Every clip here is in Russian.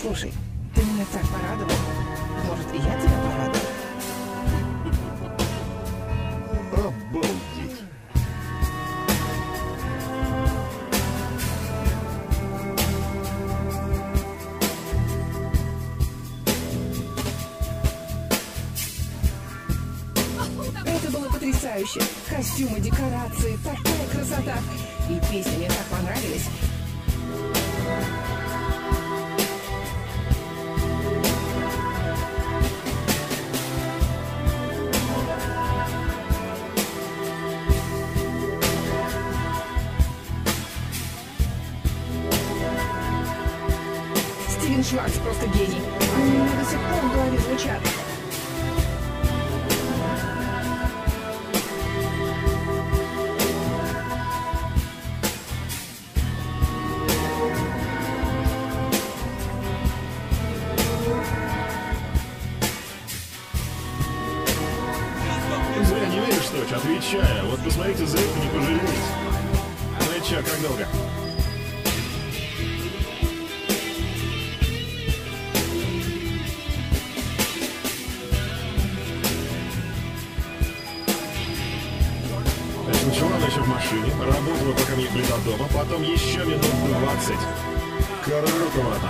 Слушай, ты меня так порадовал. Может, и я тебя порадую? Обалдеть. Это было потрясающе. Костюмы, декорации, такая красота. И песни мне так понравились. Стивен Шварц просто гений. Они у меня до сих пор в голове звучат. Зря не веришь, что ли? Отвечаю. Вот посмотрите, за это не пожалеете. Ну и чё, как долго? Значит, ночевала она еще в машине, работала, пока мы ехали до дома, потом еще минут 20. Круто.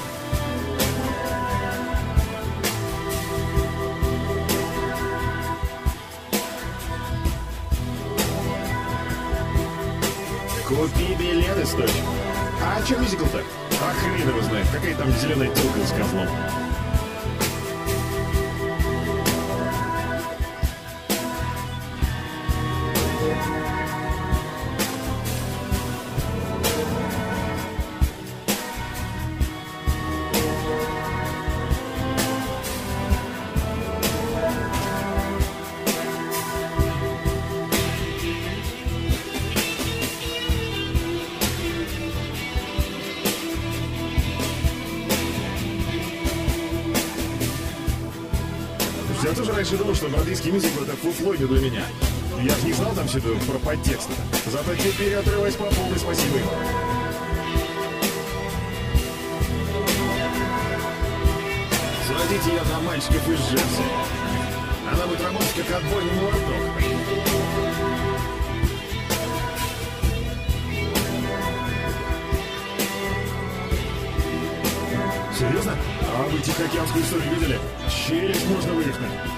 Купи билеты, стоит. А что мюзикл-то? А хрен его знает, какая там зеленая тёлка с козлом. Я тоже раньше думал, что бродвейский мюзикл — это фуфло не для меня. Я же не знал там все это про подтексты. Зато теперь отрываюсь по полной, спасибо им. Сводите ее на мальчиков из Джерси. Она будет работать как отбойный молоток. Серьезно? А вы Тихоокеанскую историю видели? Челюсть можно вывихнуть.